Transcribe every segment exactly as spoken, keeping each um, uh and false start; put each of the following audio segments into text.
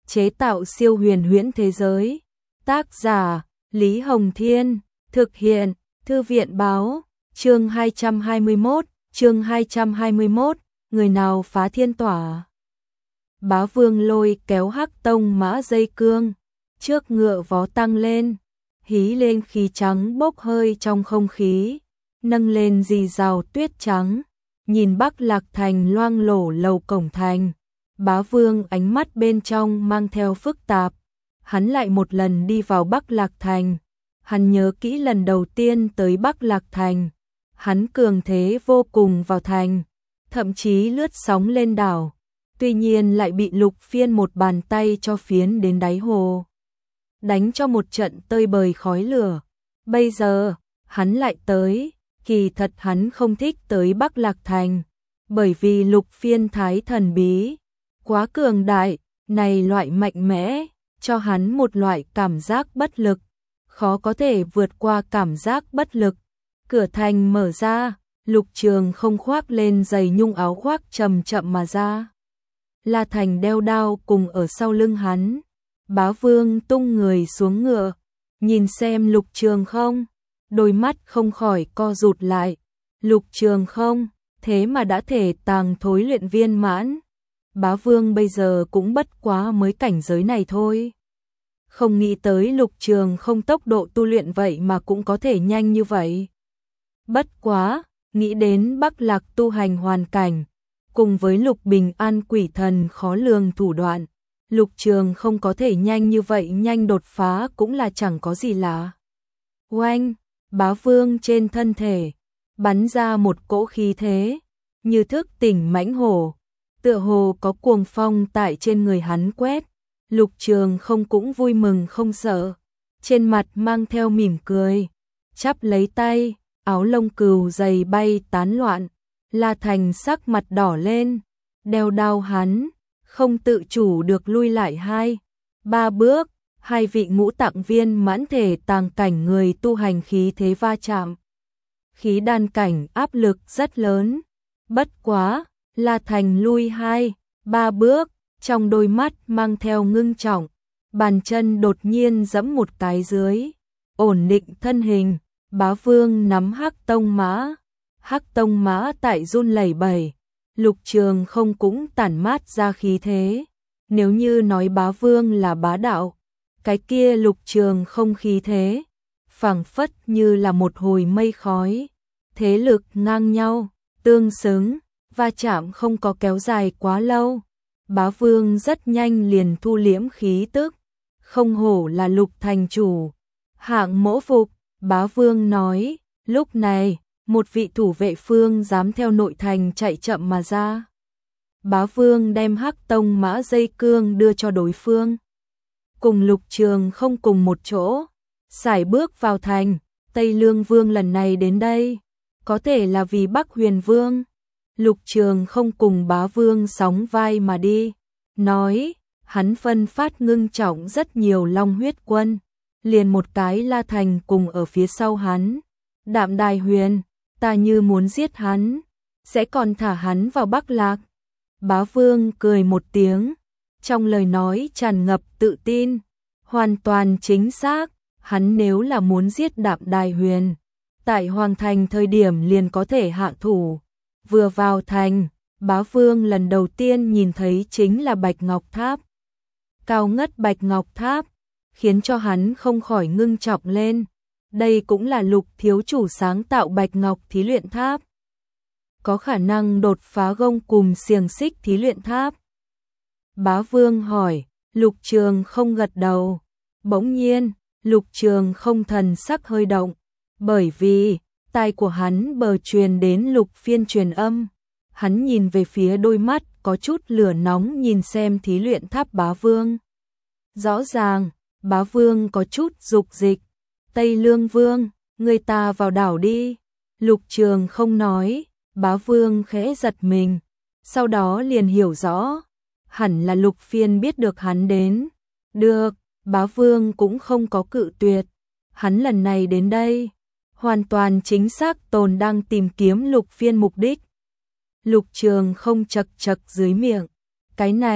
chế tạo siêu huyền huyễn thế giới. Tác giả Lý Hồng Thiên, thực hiện Thư viện Báo. Chương hai trăm hai mươi mốt, chương hai trăm hai mươi mốt, người nào phá thiên tỏa. Bá Vương lôi kéo Hắc Tông Mã dây cương, trước ngựa vó tăng lên, hí lên khí trắng bốc hơi trong không khí, nâng lên rì rào tuyết trắng, nhìn Bắc Lạc Thành loang lổ lầu cổng thành. Bá Vương ánh mắt bên trong mang theo phức tạp, hắn lại một lần đi vào Bắc Lạc Thành, hắn nhớ kỹ lần đầu tiên tới Bắc Lạc Thành, hắn cường thế vô cùng vào thành, thậm chí lướt sóng lên đảo, tuy nhiên lại bị Lục Phiên một bàn tay cho phiến đến đáy hồ, đánh cho một trận tơi bời khói lửa. Bây giờ, hắn lại tới, kỳ thật hắn không thích tới Bắc Lạc Thành, bởi vì Lục Phiên thái thần bí, quá cường đại, này loại mạnh mẽ, cho hắn một loại cảm giác bất lực, khó có thể vượt qua cảm giác bất lực. Cửa thành mở ra, Lục Trường không khoác lên giày nhung áo khoác chậm chậm mà ra. La Thành đeo đao cùng ở sau lưng hắn. Bá Vương tung người xuống ngựa, nhìn xem Lục Trường không, đôi mắt không khỏi co rụt lại. Lục Trường không, thế mà đã thể tàng thối luyện viên mãn. Bá Vương bây giờ cũng bất quá mới cảnh giới này thôi. Không nghĩ tới Lục Trường không tốc độ tu luyện vậy mà cũng có thể nhanh như vậy. Bất quá, nghĩ đến Bắc Lạc tu hành hoàn cảnh, cùng với Lục Bình An quỷ thần khó lường thủ đoạn, Lục Trường không có thể nhanh như vậy nhanh đột phá cũng là chẳng có gì lạ. Oanh, Bá Vương trên thân thể, bắn ra một cỗ khí thế, như thức tỉnh mãnh hổ, tựa hồ có cuồng phong tại trên người hắn quét. Lục Trường không cũng vui mừng không sợ, trên mặt mang theo mỉm cười, chắp lấy tay, áo lông cừu dày bay tán loạn. La Thành sắc mặt đỏ lên, đeo đao hắn, không tự chủ được lui lại hai, ba bước, hai vị ngũ tạng viên mãn thể tàng cảnh người tu hành khí thế va chạm. Khí đan cảnh áp lực rất lớn, bất quá, La Thành lui hai, ba bước, trong đôi mắt mang theo ngưng trọng, bàn chân đột nhiên giẫm một cái dưới, ổn định thân hình. Bá Vương nắm Hắc Tông Mã, Hắc Tông Mã tại run lẩy bẩy, Lục Trường không cũng tản mát ra khí thế. Nếu như nói Bá Vương là bá đạo, cái kia Lục Trường không khí thế, phảng phất như là một hồi mây khói, thế lực ngang nhau, tương xứng, va chạm không có kéo dài quá lâu. Bá Vương rất nhanh liền thu liễm khí tức, không hổ là Lục thành chủ, hạng mẫu phục. Bá Vương nói, lúc này, một vị thủ vệ phương dám theo nội thành chạy chậm mà ra. Bá Vương đem Hắc Tông Mã dây cương đưa cho đối phương. Cùng Lục Trường không cùng một chỗ, sải bước vào thành. Tây Lương Vương lần này đến đây, có thể là vì Bắc Huyền Vương. Lục Trường không cùng Bá Vương sóng vai mà đi, nói, hắn phân phát ngưng trọng rất nhiều long huyết quân, liền một cái La Thành cùng ở phía sau hắn. Đạm Đài Huyền, ta như muốn giết hắn, sẽ còn thả hắn vào Bắc Lạc. Bá Vương cười một tiếng, trong lời nói tràn ngập tự tin, hoàn toàn chính xác, hắn nếu là muốn giết Đạm Đài Huyền, tại Hoàng Thành thời điểm liền có thể hạ thủ. Vừa vào thành, Bá Vương lần đầu tiên nhìn thấy chính là Bạch Ngọc Tháp. Cao ngất Bạch Ngọc Tháp, khiến cho hắn không khỏi ngưng trọng lên. Đây cũng là Lục thiếu chủ sáng tạo Bạch Ngọc thí luyện tháp. Có khả năng đột phá gông cùm xiềng xích thí luyện tháp. Bá Vương hỏi, Lục Trường không gật đầu. Bỗng nhiên, Lục Trường không thần sắc hơi động, bởi vì tai của hắn bờ truyền đến Lục Phiên truyền âm. Hắn nhìn về phía đôi mắt có chút lửa nóng nhìn xem thí luyện tháp Bá Vương. Rõ ràng, Bá Vương có chút dục dịch. Tây Lương Vương, người ta vào đảo đi. Lục Trường không nói, Bá Vương khẽ giật mình, sau đó liền hiểu rõ, hẳn là Lục Phiên biết được hắn đến. Được, Bá Vương cũng không có cự tuyệt, hắn lần này đến đây, hoàn toàn chính xác tồn đang tìm kiếm Lục Phiên mục đích. Lục Trường không chật chật dưới miệng, cái này,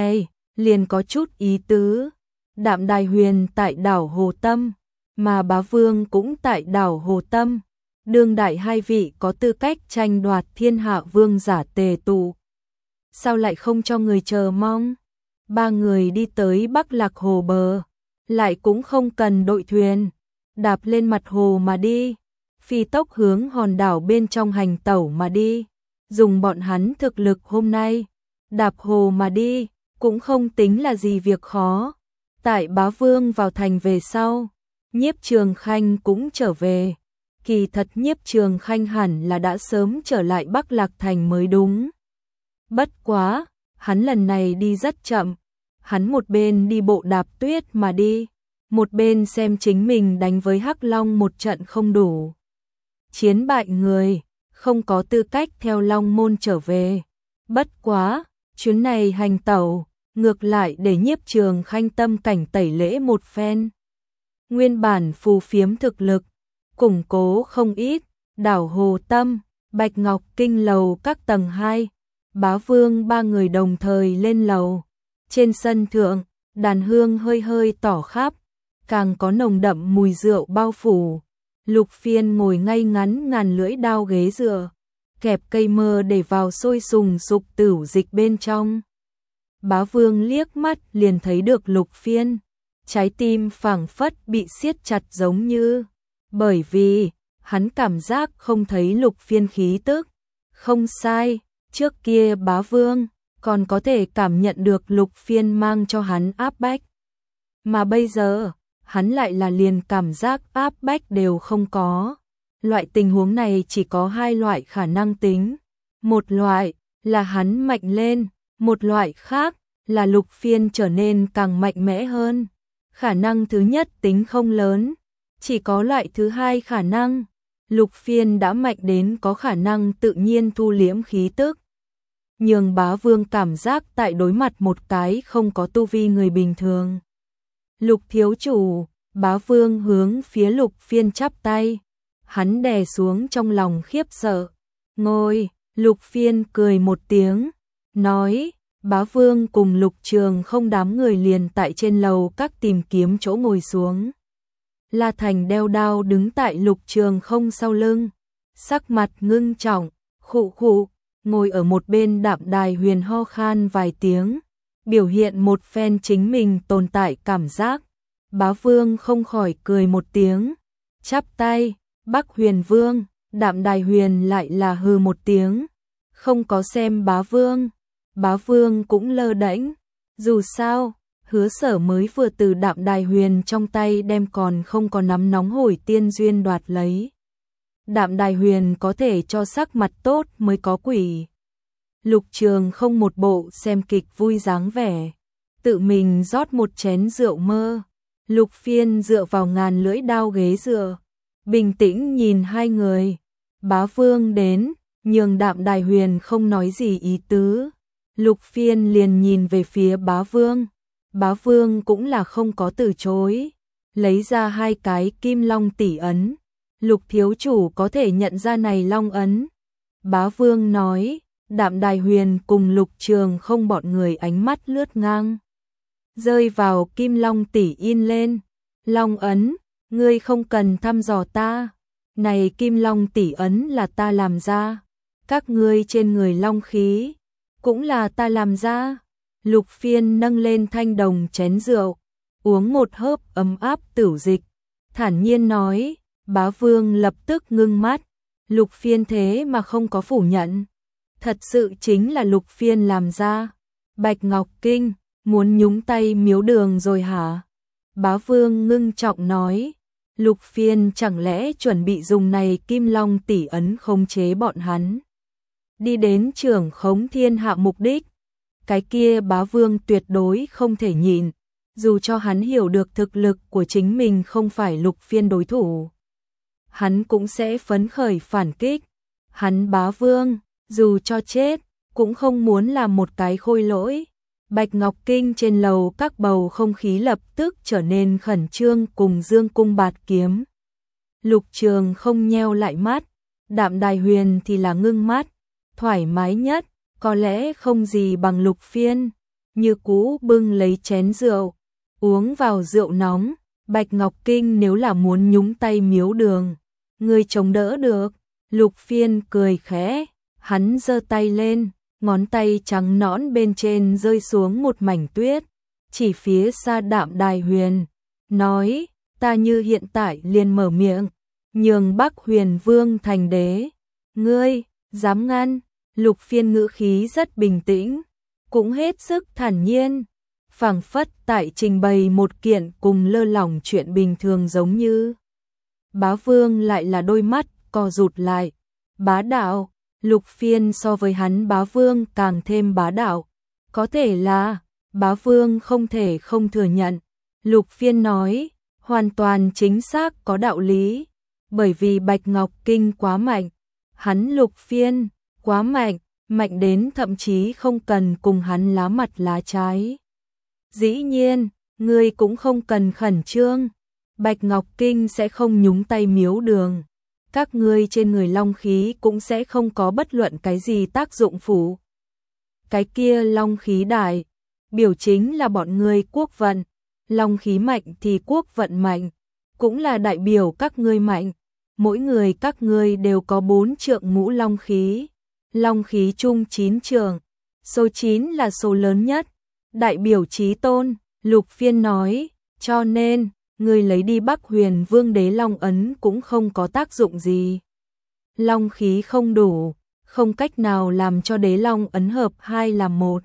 liền có chút ý tứ. Đạm Đài Huyền tại đảo Hồ Tâm, mà Bá Vương cũng tại đảo Hồ Tâm. Đương đại hai vị có tư cách tranh đoạt thiên hạ vương giả tề tụ. Sao lại không cho người chờ mong? Ba người đi tới Bắc Lạc Hồ bờ, lại cũng không cần đội thuyền, đạp lên mặt hồ mà đi, phi tốc hướng hòn đảo bên trong hành tẩu mà đi. Dùng bọn hắn thực lực hôm nay, đạp hồ mà đi, cũng không tính là gì việc khó. Tại Bá Vương vào thành về sau, Nhiếp Trường Khanh cũng trở về. Kỳ thật Nhiếp Trường Khanh hẳn là đã sớm trở lại Bắc Lạc Thành mới đúng. Bất quá, hắn lần này đi rất chậm. Hắn một bên đi bộ đạp tuyết mà đi, một bên xem chính mình đánh với Hắc Long một trận không đủ. Chiến bại người, không có tư cách theo Long Môn trở về. Bất quá, chuyến này hành tẩu, ngược lại để Nhiếp Trường Khanh tâm cảnh tẩy lễ một phen. Nguyên bản phù phiếm thực lực, củng cố không ít, đảo Hồ Tâm, Bạch Ngọc Kinh lầu các tầng hai, Bá Vương ba người đồng thời lên lầu. Trên sân thượng, đàn hương hơi hơi tỏ khắp, càng có nồng đậm mùi rượu bao phủ. Lục Phiên ngồi ngay ngắn ngàn lưỡi đao ghế dựa, kẹp cây mơ để vào sôi sùng sục tửu dịch bên trong. Bá Vương liếc mắt liền thấy được Lục Phiên, trái tim phảng phất bị siết chặt giống như, bởi vì hắn cảm giác không thấy Lục Phiên khí tức. Không sai, trước kia Bá Vương còn có thể cảm nhận được Lục Phiên mang cho hắn áp bách. Mà bây giờ, hắn lại là liền cảm giác áp bách đều không có. Loại tình huống này chỉ có hai loại khả năng tính. Một loại là hắn mạnh lên, một loại khác là Lục Phiên trở nên càng mạnh mẽ hơn. Khả năng thứ nhất tính không lớn, chỉ có loại thứ hai khả năng. Lục Phiên đã mạnh đến có khả năng tự nhiên thu liễm khí tức. Nhưng Bá Vương cảm giác tại đối mặt một cái không có tu vi người bình thường. Lục thiếu chủ, Bá Vương hướng phía Lục Phiên chắp tay. Hắn đè xuống trong lòng khiếp sợ. Ngồi, Lục Phiên cười một tiếng, nói, Bá Vương cùng Lục Trường không đám người liền tại trên lầu các tìm kiếm chỗ ngồi xuống. La Thành đeo đao đứng tại Lục Trường không sau lưng, sắc mặt ngưng trọng, khụ khụ. Ngồi ở một bên Đạm Đài Huyền ho khan vài tiếng, biểu hiện một phen chính mình tồn tại cảm giác. Bá Vương không khỏi cười một tiếng, chắp tay, Bắc Huyền Vương. Đạm Đài Huyền lại là hừ một tiếng, không có xem Bá Vương. Bá Vương cũng lơ đễnh, dù sao, Hứa Sở mới vừa từ Đạm Đài Huyền trong tay đem còn không có nắm nóng hổi tiên duyên đoạt lấy. Đạm Đài Huyền có thể cho sắc mặt tốt mới có quỷ. Lục Trường không một bộ xem kịch vui dáng vẻ, tự mình rót một chén rượu mơ. Lục Phiên dựa vào ngàn lưỡi đao ghế dựa, bình tĩnh nhìn hai người. Bá Vương đến, nhường Đạm Đài Huyền không nói gì ý tứ. Lục Phiên liền nhìn về phía Bá Vương. Bá Vương cũng là không có từ chối, lấy ra hai cái kim long tỷ ấn. Lục thiếu chủ có thể nhận ra này long ấn. Bá Vương nói. Đạm Đài Huyền cùng Lục Trường không bọn người ánh mắt lướt ngang, rơi vào kim long tỷ in lên. Long ấn, ngươi không cần thăm dò ta. Này kim long tỷ ấn là ta làm ra. Các ngươi trên người long khí, cũng là ta làm ra. Lục Phiên nâng lên thanh đồng chén rượu, uống một hớp ấm áp tửu dịch, thản nhiên nói. Bá Vương lập tức ngưng mắt. Lục Phiên thế mà không có phủ nhận. Thật sự chính là Lục Phiên làm ra. Bạch Ngọc Kinh, muốn nhúng tay miếu đường rồi hả? Bá Vương ngưng trọng nói. Lục Phiên chẳng lẽ chuẩn bị dùng này kim long tỷ ấn khống chế bọn hắn, đi đến trưởng khống thiên hạ mục đích? Cái kia Bá Vương tuyệt đối không thể nhịn, dù cho hắn hiểu được thực lực của chính mình không phải Lục Phiên đối thủ, hắn cũng sẽ phấn khởi phản kích. Hắn Bá Vương, dù cho chết, cũng không muốn làm một cái khôi lỗi. Bạch Ngọc Kinh trên lầu các bầu không khí lập tức trở nên khẩn trương cùng dương cung bạt kiếm. Lục Trường không nheo lại mắt, Đạm Đài Huyền thì là ngưng mắt, thoải mái nhất, có lẽ không gì bằng Lục Phiên. như cũ bưng lấy chén rượu, uống vào rượu nóng. Bạch Ngọc Kinh nếu là muốn nhúng tay miếu đường, người chống đỡ được. Lục Phiên cười khẽ, hắn giơ tay lên, ngón tay trắng nõn bên trên rơi xuống một mảnh tuyết, chỉ phía xa Đạm Đài Huyền, nói, ta như hiện tại liền mở miệng, nhường Bắc Huyền Vương thành đế. Ngươi, dám ngăn? Lục Phiên ngữ khí rất bình tĩnh, cũng hết sức thản nhiên, phảng phất tại trình bày một kiện cùng lơ lỏng chuyện bình thường giống như. Bá Vương lại là đôi mắt co rụt lại. Bá đạo, Lục Phiên so với hắn Bá Vương càng thêm bá đạo. Có thể là, Bá Vương không thể không thừa nhận. Lục Phiên nói, hoàn toàn chính xác có đạo lý. Bởi vì Bạch Ngọc Kinh quá mạnh. Hắn Lục Phiên, quá mạnh, mạnh đến thậm chí không cần cùng hắn lá mặt lá trái. Dĩ nhiên, ngươi cũng không cần khẩn trương. Bạch Ngọc Kinh sẽ không nhúng tay miếu đường. Các ngươi trên người long khí cũng sẽ không có bất luận cái gì tác dụng phụ. Cái kia long khí đại, biểu chính là bọn ngươi quốc vận. Long khí mạnh thì quốc vận mạnh, cũng là đại biểu các ngươi mạnh. Mỗi người các ngươi đều có bốn trượng ngũ long khí. Long khí chung chín trượng, số chín là số lớn nhất, đại biểu chí tôn. Lục Phiên nói, cho nên, ngươi lấy đi Bắc Huyền Vương đế long ấn cũng không có tác dụng gì. Long khí không đủ, không cách nào làm cho đế long ấn hợp hai làm một.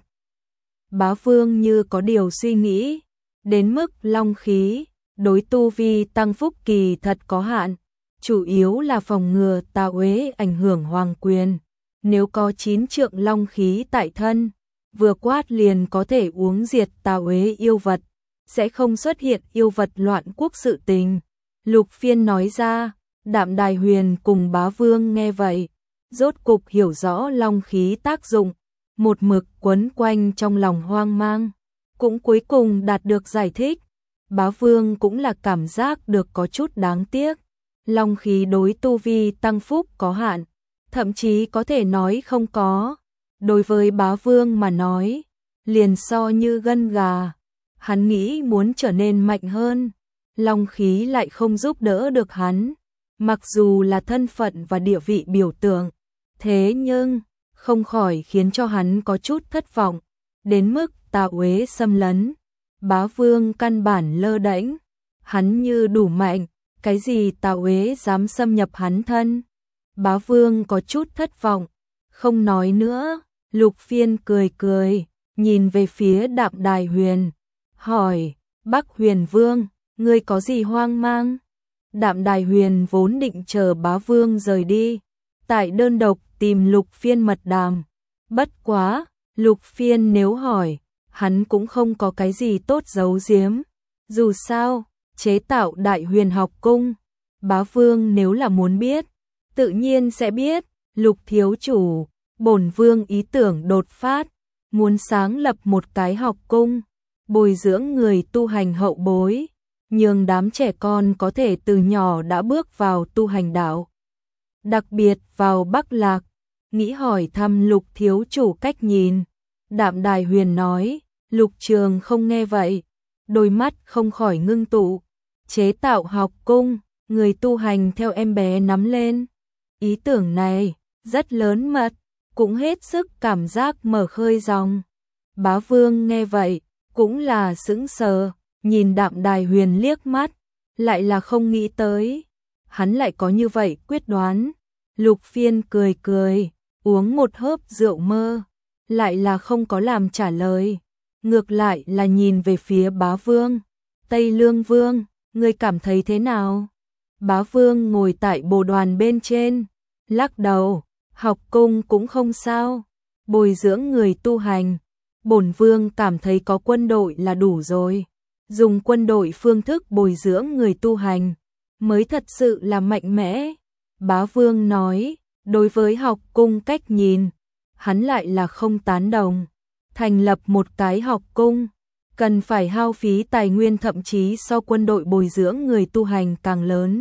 Bá Vương như có điều suy nghĩ, đến mức long khí, đối tu vi tăng phúc kỳ thật có hạn, chủ yếu là phòng ngừa tà uế ảnh hưởng hoàng quyền. Nếu có chín trượng long khí tại thân, vừa quát liền có thể uống diệt tà uế yêu vật, sẽ không xuất hiện yêu vật loạn quốc sự tình. Lục Phiên nói ra. Đạm Đài Huyền cùng Bá Vương nghe vậy, rốt cục hiểu rõ long khí tác dụng, một mực quấn quanh trong lòng hoang mang, cũng cuối cùng đạt được giải thích. Bá Vương cũng là cảm giác được có chút đáng tiếc, long khí đối tu vi tăng phúc có hạn, thậm chí có thể nói không có. Đối với Bá Vương mà nói, liền so như gân gà, hắn nghĩ muốn trở nên mạnh hơn, long khí lại không giúp đỡ được hắn. Mặc dù là thân phận và địa vị biểu tượng, thế nhưng không khỏi khiến cho hắn có chút thất vọng, đến mức tà uế xâm lấn. Bá Vương căn bản lơ đễnh, hắn như đủ mạnh, cái gì tà uế dám xâm nhập hắn thân. Bá Vương có chút thất vọng, không nói nữa. Lục Phiên cười cười, nhìn về phía Đạm Đài Huyền, hỏi, Bắc Huyền Vương, ngươi có gì hoang mang? Đạm Đài Huyền vốn định chờ Bá Vương rời đi, tại đơn độc tìm Lục Phiên mật đàm. Bất quá, Lục Phiên nếu hỏi, hắn cũng không có cái gì tốt giấu giếm. Dù sao, chế tạo Đại Huyền học cung, Bá Vương nếu là muốn biết, tự nhiên sẽ biết. Lục thiếu chủ, bổn vương ý tưởng đột phát, muốn sáng lập một cái học cung, bồi dưỡng người tu hành hậu bối, nhường đám trẻ con có thể từ nhỏ đã bước vào tu hành đạo. Đặc biệt vào Bắc Lạc, nghĩ hỏi thăm Lục thiếu chủ cách nhìn. Đạm Đài Huyền nói. Lục Trường không nghe vậy, đôi mắt không khỏi ngưng tụ. Chế tạo học cung, người tu hành theo em bé nắm lên. Ý tưởng này rất lớn mật, cũng hết sức cảm giác mở khơi dòng. Bá Vương nghe vậy, cũng là sững sờ, nhìn Đạm Đài Huyền liếc mắt, lại là không nghĩ tới, hắn lại có như vậy quyết đoán. Lục Phiên cười cười, uống một hớp rượu mơ, lại là không có làm trả lời, ngược lại là nhìn về phía Bá Vương. Tây Lương Vương, ngươi cảm thấy thế nào? Bá Vương ngồi tại bồ đoàn bên trên, lắc đầu, học cung cũng không sao, bồi dưỡng người tu hành, bổn vương cảm thấy có quân đội là đủ rồi. Dùng quân đội phương thức bồi dưỡng người tu hành mới thật sự là mạnh mẽ. Bá Vương nói, đối với học cung cách nhìn, hắn lại là không tán đồng. Thành lập một cái học cung, cần phải hao phí tài nguyên thậm chí so quân đội bồi dưỡng người tu hành càng lớn.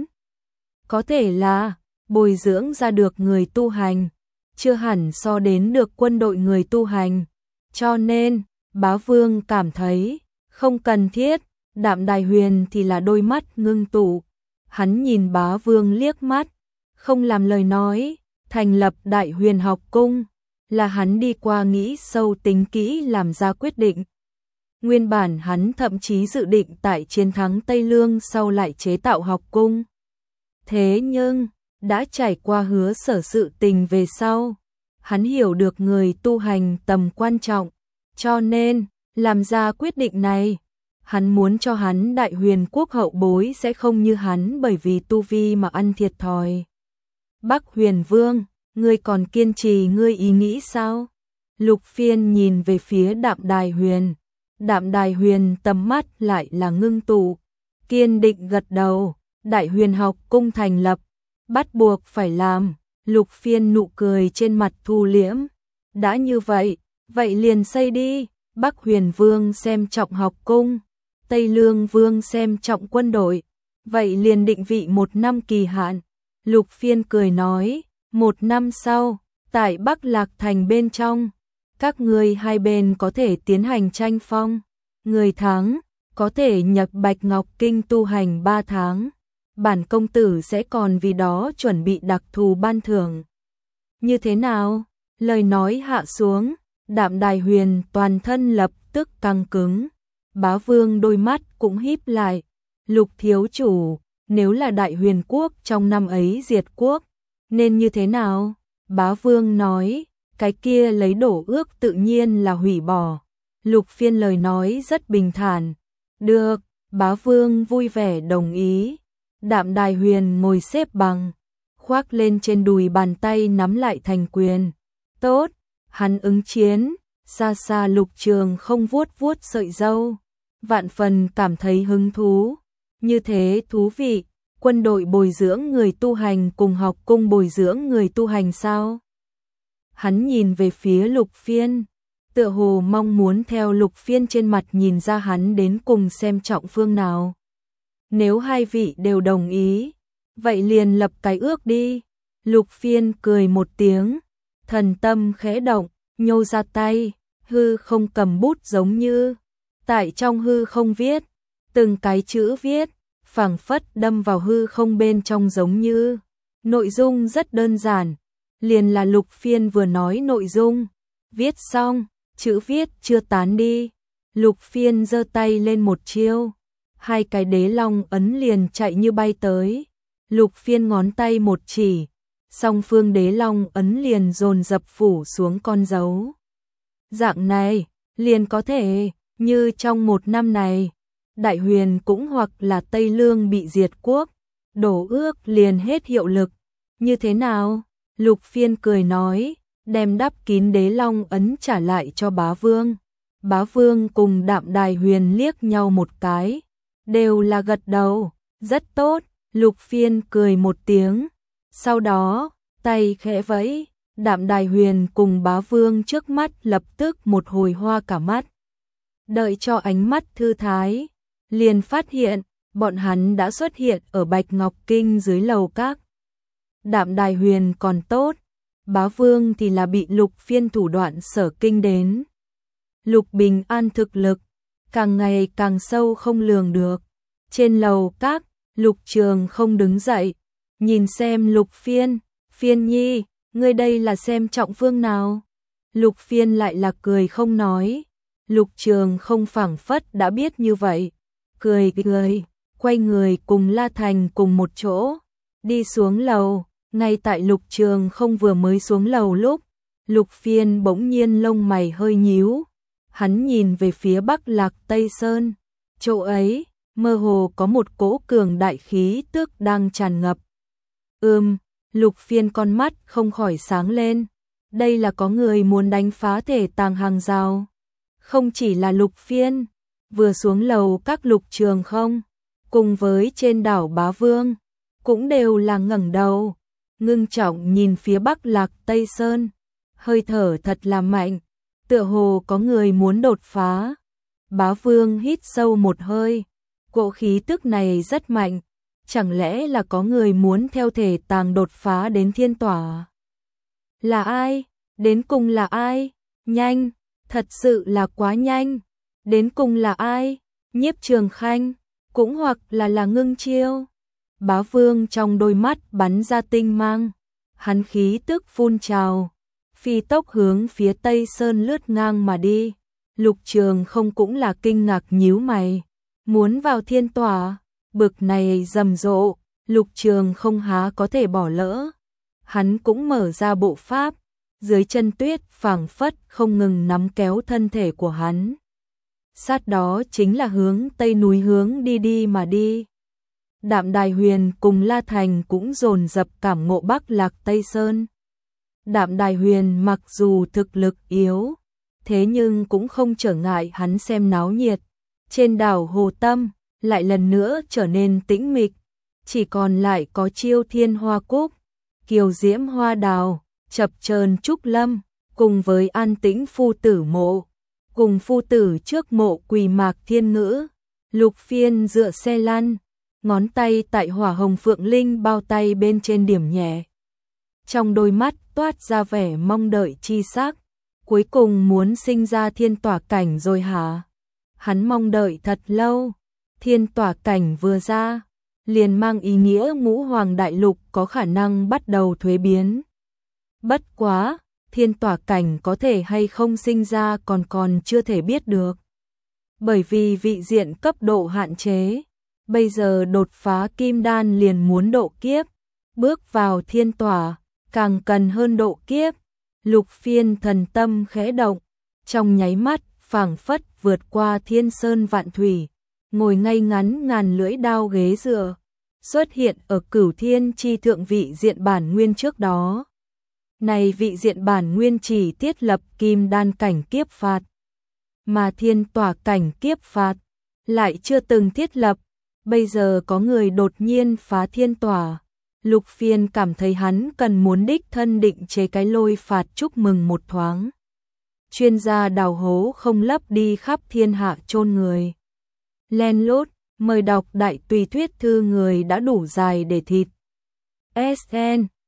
Có thể là, bồi dưỡng ra được người tu hành, chưa hẳn so đến được quân đội người tu hành. Cho nên, Bá Vương cảm thấy không cần thiết, Đạm Đài Huyền thì là đôi mắt ngưng tụ. Hắn nhìn Bá Vương liếc mắt, không làm lời nói, thành lập Đại Huyền học cung, là hắn đi qua nghĩ sâu tính kỹ làm ra quyết định. Nguyên bản hắn thậm chí dự định tại chiến thắng Tây Lương sau lại chế tạo học cung. Thế nhưng, đã trải qua Hứa Sở sự tình về sau, hắn hiểu được người tu hành tầm quan trọng, cho nên, làm ra quyết định này. Hắn muốn cho hắn Đại Huyền quốc hậu bối sẽ không như hắn bởi vì tu vi mà ăn thiệt thòi. Bắc Huyền Vương, ngươi còn kiên trì ngươi ý nghĩ sao? Lục Phiên nhìn về phía Đạm Đài Huyền. Đạm Đài Huyền tầm mắt lại là ngưng tụ, kiên định gật đầu. Đại Huyền học cung thành lập, bắt buộc phải làm. Lục Phiên nụ cười trên mặt thu liễm. Đã như vậy, vậy liền xây đi. Bắc Huyền Vương xem trọng học cung, Tây Lương Vương xem trọng quân đội, vậy liền định vị một năm kỳ hạn. Lục Phiên cười nói, một năm sau, tại Bắc Lạc Thành bên trong, các ngươi hai bên có thể tiến hành tranh phong, người thắng có thể nhập Bạch Ngọc Kinh tu hành ba tháng. Bản công tử sẽ còn vì đó chuẩn bị đặc thù ban thưởng. Như thế nào? Lời nói hạ xuống, Đạm Đài Huyền toàn thân lập tức căng cứng. Bá Vương đôi mắt cũng híp lại. Lục thiếu chủ, nếu là Đại Huyền quốc trong năm ấy diệt quốc, nên như thế nào? Bá Vương nói, cái kia lấy đổ ước tự nhiên là hủy bỏ. Lục Phiên lời nói rất bình thản. Được, Bá Vương vui vẻ đồng ý. Đạm Đài Huyền ngồi xếp bằng, khoác lên trên đùi bàn tay nắm lại thành quyền. Tốt, hắn ứng chiến. Xa xa Lục Trường không vuốt vuốt sợi râu, vạn phần cảm thấy hứng thú. Như thế thú vị, quân đội bồi dưỡng người tu hành cùng học cung bồi dưỡng người tu hành sao? Hắn nhìn về phía Lục Phiên, tựa hồ mong muốn theo Lục Phiên trên mặt nhìn ra hắn đến cùng xem trọng phương nào. Nếu hai vị đều đồng ý, vậy liền lập cái ước đi. Lục Phiên cười một tiếng, thần tâm khẽ động, nhô ra tay, hư không cầm bút giống như tại trong hư không viết, từng cái chữ viết, phảng phất đâm vào hư không bên trong giống như. Nội dung rất đơn giản, liền là Lục Phiên vừa nói nội dung. Viết xong, chữ viết chưa tán đi. Lục Phiên giơ tay lên một chiêu, hai cái đế long ấn liền chạy như bay tới. Lục Phiên ngón tay một chỉ, song phương đế long ấn liền dồn dập phủ xuống con dấu. Dạng này, liền có thể, như trong một năm này, Đại Huyền cũng hoặc là Tây Lương bị diệt quốc, đổ ước liền hết hiệu lực. Như thế nào? Lục Phiên cười nói, đem đắp kín đế long ấn trả lại cho Bá Vương. Bá Vương cùng Đạm Đài Huyền liếc nhau một cái, đều là gật đầu. Rất tốt. Lục Phiên cười một tiếng, sau đó, tay khẽ vẫy, Đạm Đài Huyền cùng Bá Vương trước mắt lập tức một hồi hoa cả mắt. Đợi cho ánh mắt thư thái, liền phát hiện, bọn hắn đã xuất hiện ở Bạch Ngọc Kinh dưới lầu các. Đạm Đài Huyền còn tốt, Bá Vương thì là bị Lục Phiên thủ đoạn sở kinh đến. Lục Bình An thực lực, càng ngày càng sâu không lường được. Trên lầu các, Lục Trường không đứng dậy, nhìn xem Lục Phiên, Phiên nhi, ngươi đây là xem trọng phương nào? Lục Phiên lại là cười không nói. Lục Trường không phảng phất đã biết như vậy, cười cười, quay người cùng La Thành cùng một chỗ, đi xuống lầu. Ngay tại Lục Trường không vừa mới xuống lầu lúc, Lục Phiên bỗng nhiên lông mày hơi nhíu, hắn nhìn về phía Bắc Lạc Tây Sơn, chỗ ấy, mơ hồ có một cỗ cường đại khí tức đang tràn ngập. Ừm, Lục Phiên con mắt không khỏi sáng lên, đây là có người muốn đánh phá thể tàng hàng rào. Không chỉ là Lục Phiên, vừa xuống lầu các Lục Trường không, cùng với trên đảo Bá Vương, cũng đều là ngẩng đầu, ngưng trọng nhìn phía Bắc Lạc Tây Sơn, hơi thở thật là mạnh, tựa hồ có người muốn đột phá. Bá Vương hít sâu một hơi, cỗ khí tức này rất mạnh, chẳng lẽ là có người muốn theo thể tàng đột phá đến thiên tỏa? Là ai? Đến cùng là ai? Nhanh, Thật sự là quá nhanh. Đến cùng là ai? Nhiếp Trường Khanh, cũng hoặc là là Ngưng Chiêu. Bá Vương trong đôi mắt bắn ra tinh mang, hắn khí tức phun trào, phi tốc hướng phía Tây Sơn lướt ngang mà đi. Lục Trường không cũng là kinh ngạc nhíu mày, muốn vào thiên tỏa, bực này rầm rộ, Lục Trường không há có thể bỏ lỡ. Hắn cũng mở ra bộ pháp, dưới chân tuyết phảng phất không ngừng nắm kéo thân thể của hắn. Sát đó chính là hướng tây núi hướng đi đi mà đi. Đạm Đài Huyền cùng La Thành cũng dồn dập cảm ngộ Bắc Lạc Tây Sơn. Đạm Đài Huyền mặc dù thực lực yếu, thế nhưng cũng không trở ngại hắn xem náo nhiệt. Trên đảo Hồ Tâm, lại lần nữa trở nên tĩnh mịch, chỉ còn lại có Chiêu Thiên Hoa Cúc, Kiều Diễm Hoa Đào, chập chờn Trúc Lâm, cùng với an tĩnh Phu Tử Mộ. Cùng Phu Tử trước mộ quỳ Mạc Thiên Ngữ, Lục Phiên dựa xe lăn, ngón tay tại hỏa hồng phượng linh bao tay bên trên điểm nhẹ. Trong đôi mắt toát ra vẻ mong đợi chi sắc, cuối cùng muốn sinh ra thiên tỏa cảnh rồi hả? Hắn mong đợi thật lâu, thiên tỏa cảnh vừa ra, liền mang ý nghĩa ngũ hoàng đại lục có khả năng bắt đầu thuế biến. Bất quá, thiên tỏa cảnh có thể hay không sinh ra còn còn chưa thể biết được. Bởi vì vị diện cấp độ hạn chế, bây giờ đột phá kim đan liền muốn độ kiếp, bước vào thiên tỏa, càng cần hơn độ kiếp. Lục Phiên thần tâm khẽ động, trong nháy mắt phảng phất vượt qua thiên sơn vạn thủy, ngồi ngay ngắn ngàn lưỡi đao ghế dựa, xuất hiện ở Cửu Thiên chi thượng vị diện bản nguyên trước đó. Này vị diện bản nguyên chỉ thiết lập kim đan cảnh kiếp phạt, mà thiên tỏa cảnh kiếp phạt lại chưa từng thiết lập. Bây giờ có người đột nhiên phá thiên tỏa, Lục Phiên cảm thấy hắn cần muốn đích thân định chế cái lôi phạt chúc mừng một thoáng. Chuyên gia đào hố không lấp đi khắp thiên hạ chôn người. Len lút, mời đọc đại tùy thuyết thư người đã đủ dài để thịt. ét en